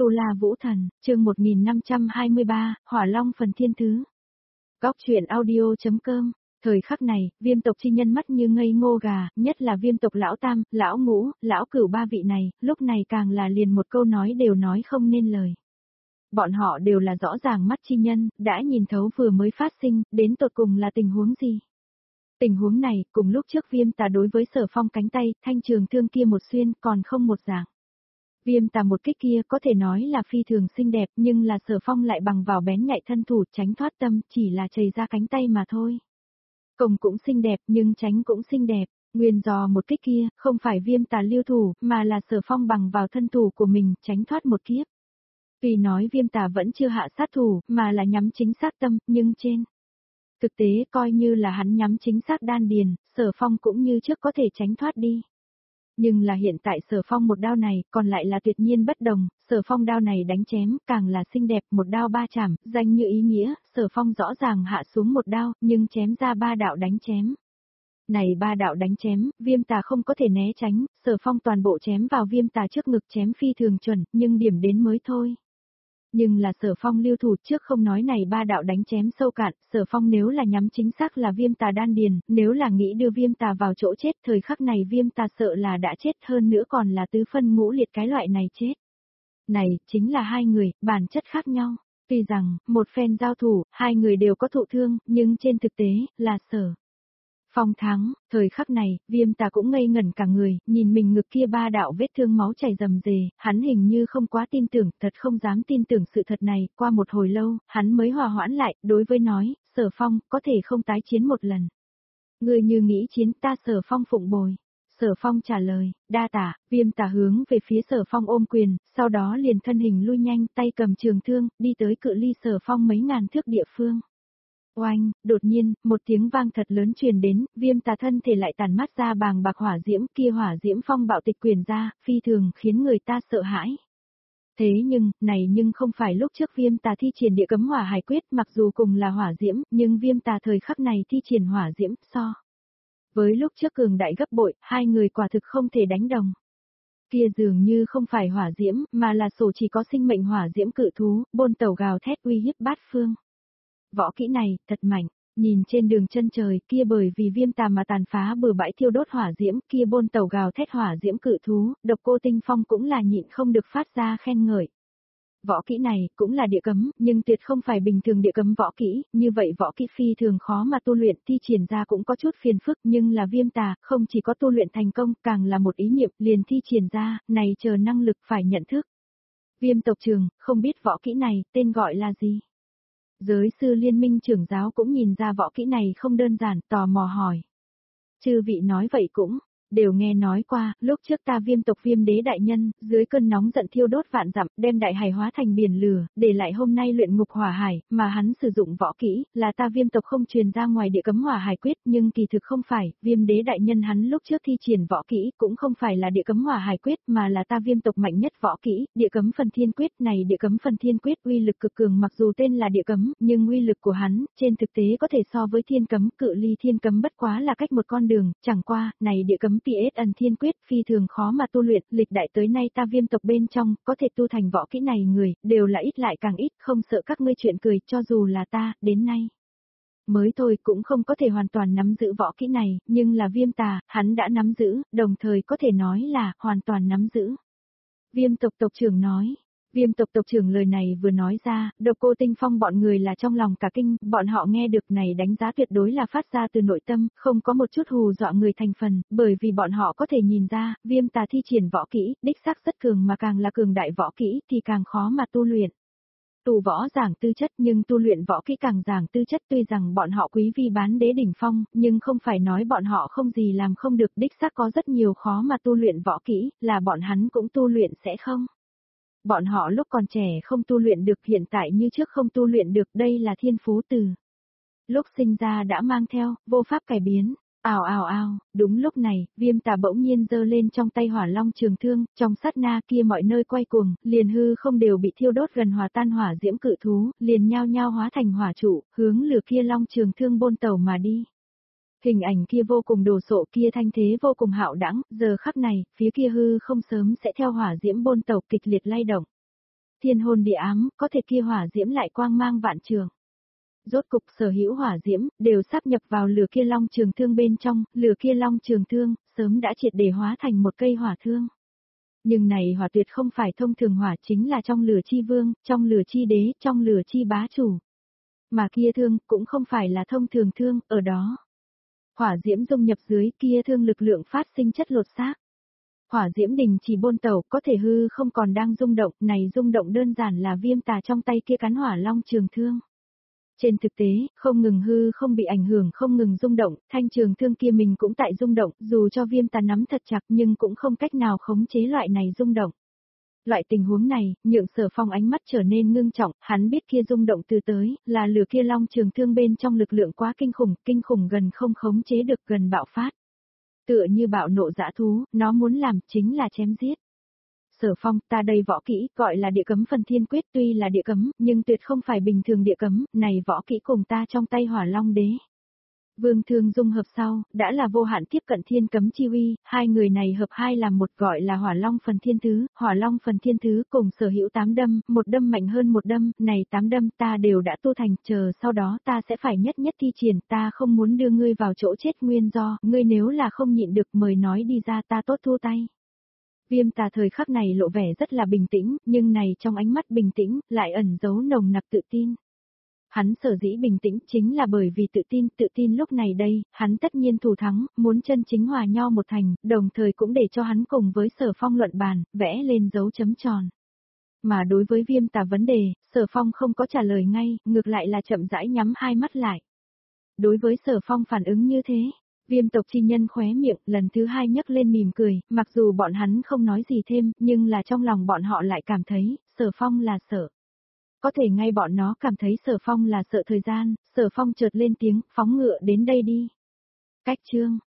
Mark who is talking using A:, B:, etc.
A: Tu La Vũ Thần, chương 1523, Hỏa Long phần thiên thứ. Góc truyện audio.com. Thời khắc này, Viêm tộc chi nhân mắt như ngây ngô gà, nhất là Viêm tộc lão tam, lão ngũ, lão cửu ba vị này, lúc này càng là liền một câu nói đều nói không nên lời. Bọn họ đều là rõ ràng mắt chi nhân, đã nhìn thấu vừa mới phát sinh, đến tột cùng là tình huống gì. Tình huống này, cùng lúc trước Viêm Tà đối với Sở Phong cánh tay, thanh trường thương kia một xuyên, còn không một dạng. Viêm Tà một kích kia có thể nói là phi thường xinh đẹp, nhưng là Sở Phong lại bằng vào bén nhạy thân thủ tránh thoát tâm, chỉ là chảy ra cánh tay mà thôi. Công cũng xinh đẹp, nhưng tránh cũng xinh đẹp. Nguyên do một kích kia, không phải Viêm Tà lưu thủ, mà là Sở Phong bằng vào thân thủ của mình, tránh thoát một kiếp. Tuy nói Viêm Tà vẫn chưa hạ sát thủ, mà là nhắm chính xác tâm, nhưng trên thực tế coi như là hắn nhắm chính xác đan điền, Sở Phong cũng như trước có thể tránh thoát đi. Nhưng là hiện tại Sở Phong một đao này, còn lại là tuyệt nhiên bất đồng, Sở Phong đao này đánh chém, càng là xinh đẹp, một đao ba chảm, danh như ý nghĩa, Sở Phong rõ ràng hạ xuống một đao, nhưng chém ra ba đạo đánh chém. Này ba đạo đánh chém, Viêm Tà không có thể né tránh, Sở Phong toàn bộ chém vào Viêm Tà trước ngực chém phi thường chuẩn, nhưng điểm đến mới thôi. Nhưng là Sở Phong lưu thủ trước không nói này ba đạo đánh chém sâu cạn, Sở Phong nếu là nhắm chính xác là Viêm Tà đan điền, nếu là nghĩ đưa Viêm Tà vào chỗ chết, thời khắc này Viêm Tà sợ là đã chết, hơn nữa còn là tứ phân ngũ liệt cái loại này chết. Này, chính là hai người, bản chất khác nhau. Tuy rằng, một phen giao thủ, hai người đều có thụ thương, nhưng trên thực tế, là Sở Phong thắng, thời khắc này, Viêm Tà cũng ngây ngẩn cả người, nhìn mình ngực kia ba đạo vết thương máu chảy rầm rề, hắn hình như không quá tin tưởng, thật không dám tin tưởng sự thật này, qua một hồi lâu, hắn mới hòa hoãn lại, đối với nói, Sở Phong, có thể không tái chiến một lần. Người như nghĩ chiến ta Sở Phong phụng bồi. Sở Phong trả lời, đa tạ, Viêm Tà hướng về phía Sở Phong ôm quyền, sau đó liền thân hình lui nhanh, tay cầm trường thương, đi tới cự ly Sở Phong mấy ngàn thước địa phương. Oanh, đột nhiên, một tiếng vang thật lớn truyền đến, Viêm Tà thân thể lại tàn mắt ra bàng bạc hỏa diễm, kia hỏa diễm phong bạo tịch quyền ra, phi thường khiến người ta sợ hãi. Thế nhưng không phải lúc trước Viêm Tà thi triển địa cấm hỏa hải quyết, mặc dù cùng là hỏa diễm, nhưng Viêm Tà thời khắc này thi triển hỏa diễm, so với lúc trước cường đại gấp bội, hai người quả thực không thể đánh đồng. Kia dường như không phải hỏa diễm, mà là sổ chỉ có sinh mệnh hỏa diễm cự thú, bôn tẩu gào thét uy hiếp bát phương. Võ kỹ này, thật mạnh, nhìn trên đường chân trời kia bởi vì Viêm Tà mà tàn phá bừa bãi thiêu đốt hỏa diễm kia bôn tàu gào thét hỏa diễm cự thú, Độc Cô Tinh Phong cũng là nhịn không được phát ra khen ngợi. Võ kỹ này cũng là địa cấm, nhưng tuyệt không phải bình thường địa cấm võ kỹ, như vậy võ kỹ phi thường khó mà tu luyện, thi triển ra cũng có chút phiền phức, nhưng là Viêm Tà không chỉ có tu luyện thành công, càng là một ý niệm liền thi triển ra, này chờ năng lực phải nhận thức. Viêm tộc trưởng, không biết võ kỹ này, tên gọi là gì? Giới sư liên minh trưởng giáo cũng nhìn ra võ kỹ này không đơn giản, tò mò hỏi. Chư vị nói vậy cũng, đều nghe nói qua, lúc trước ta Viêm tộc Viêm đế đại nhân, dưới cơn nóng giận thiêu đốt vạn dặm, đem đại hải hóa thành biển lửa, để lại hôm nay luyện ngục hỏa hải, mà hắn sử dụng võ kỹ, là ta Viêm tộc không truyền ra ngoài địa cấm hỏa hải quyết, nhưng kỳ thực không phải, Viêm đế đại nhân hắn lúc trước thi triển võ kỹ, cũng không phải là địa cấm hỏa hải quyết, mà là ta Viêm tộc mạnh nhất võ kỹ, địa cấm phần thiên quyết. Này địa cấm phần thiên quyết uy lực cực cường, mặc dù tên là địa cấm, nhưng uy lực của hắn, trên thực tế có thể so với thiên cấm, cự ly thiên cấm bất quá là cách một con đường, chẳng qua, này địa cấm PS ẩn thiên quyết phi thường khó mà tu luyện, lịch đại tới nay ta Viêm tộc bên trong, có thể tu thành võ kỹ này người, đều là ít lại càng ít, không sợ các ngươi chuyện cười, cho dù là ta, đến nay mới thôi cũng không có thể hoàn toàn nắm giữ võ kỹ này, nhưng là Viêm Tà, hắn đã nắm giữ, đồng thời có thể nói là, hoàn toàn nắm giữ. Viêm tộc tộc trưởng nói. Viêm tộc tộc trưởng lời này vừa nói ra, Độc Cô Tinh Phong bọn người là trong lòng cả kinh, bọn họ nghe được này đánh giá tuyệt đối là phát ra từ nội tâm, không có một chút hù dọa người thành phần, bởi vì bọn họ có thể nhìn ra, Viêm Tà thi triển võ kỹ, đích xác rất cường mà càng là cường đại võ kỹ thì càng khó mà tu luyện. Tu võ giảng tư chất nhưng tu luyện võ kỹ càng giảng tư chất, tuy rằng bọn họ quý vi bán đế đỉnh phong, nhưng không phải nói bọn họ không gì làm không được, đích xác có rất nhiều khó mà tu luyện võ kỹ, là bọn hắn cũng tu luyện sẽ không. Bọn họ lúc còn trẻ không tu luyện được, hiện tại như trước không tu luyện được, đây là thiên phú từ lúc sinh ra đã mang theo, vô pháp cải biến. Ào ào ào, đúng lúc này, Viêm Tà bỗng nhiên giơ lên trong tay hỏa long trường thương, trong sát na kia mọi nơi quay cuồng, liền hư không đều bị thiêu đốt gần hòa tan hỏa diễm cự thú, liền nhao nhao hóa thành hỏa trụ, hướng lửa kia long trường thương bôn tàu mà đi. Hình ảnh kia vô cùng đồ sộ, kia thanh thế vô cùng hạo đãng, giờ khắc này, phía kia hư không sớm sẽ theo hỏa diễm bôn tàu kịch liệt lay động. Thiên hôn địa ám, có thể kia hỏa diễm lại quang mang vạn trường. Rốt cục sở hữu hỏa diễm, đều sáp nhập vào lửa kia long trường thương bên trong, lửa kia long trường thương, sớm đã triệt để hóa thành một cây hỏa thương. Nhưng này hỏa tuyệt không phải thông thường hỏa, chính là trong lửa chi vương, trong lửa chi đế, trong lửa chi bá chủ. Mà kia thương, cũng không phải là thông thường thương, ở đó. Hỏa diễm dung nhập dưới kia thương lực lượng phát sinh chất lột xác. Hỏa diễm đình chỉ bôn tẩu, có thể hư không còn đang rung động, này rung động đơn giản là Viêm Tà trong tay kia cán hỏa long trường thương. Trên thực tế, không ngừng hư không bị ảnh hưởng, không ngừng rung động, thanh trường thương kia mình cũng tại rung động, dù cho Viêm Tà nắm thật chặt nhưng cũng không cách nào khống chế loại này rung động. Loại tình huống này, nhượng Sở Phong ánh mắt trở nên ngưng trọng, hắn biết kia rung động từ tới, là lửa kia long trường thương bên trong lực lượng quá kinh khủng gần không khống chế được, gần bạo phát. Tựa như bạo nộ dã thú, nó muốn làm chính là chém giết. Sở Phong, ta đây võ kỹ, gọi là địa cấm phần thiên quyết, tuy là địa cấm, nhưng tuyệt không phải bình thường địa cấm, này võ kỹ cùng ta trong tay hỏa long đế. Vương thương dung hợp sau, đã là vô hạn tiếp cận thiên cấm chi uy, hai người này hợp hai làm một, gọi là hỏa long phần thiên thứ cùng sở hữu 8 đâm, một đâm mạnh hơn một đâm, này 8 đâm ta đều đã tu thành, chờ sau đó ta sẽ phải nhất thi triển, ta không muốn đưa ngươi vào chỗ chết nguyên do, ngươi nếu là không nhịn được mời nói đi ra, ta tốt thu tay. Viêm Tà thời khắc này lộ vẻ rất là bình tĩnh, nhưng này trong ánh mắt bình tĩnh, lại ẩn giấu nồng nặc tự tin. Hắn sở dĩ bình tĩnh chính là bởi vì tự tin lúc này đây, hắn tất nhiên thủ thắng, muốn chân chính hòa nho một thành, đồng thời cũng để cho hắn cùng với Sở Phong luận bàn, vẽ lên dấu chấm tròn. Mà đối với Viêm Tà vấn đề, Sở Phong không có trả lời ngay, ngược lại là chậm rãi nhắm hai mắt lại. Đối với Sở Phong phản ứng như thế, Viêm tộc chi nhân khóe miệng lần thứ hai nhấc lên mỉm cười, mặc dù bọn hắn không nói gì thêm, nhưng là trong lòng bọn họ lại cảm thấy, Sở Phong là sợ. Có thể ngay bọn nó cảm thấy Sở Phong là sợ thời gian, Sở Phong chợt lên tiếng, phóng ngựa đến đây đi. Cách chương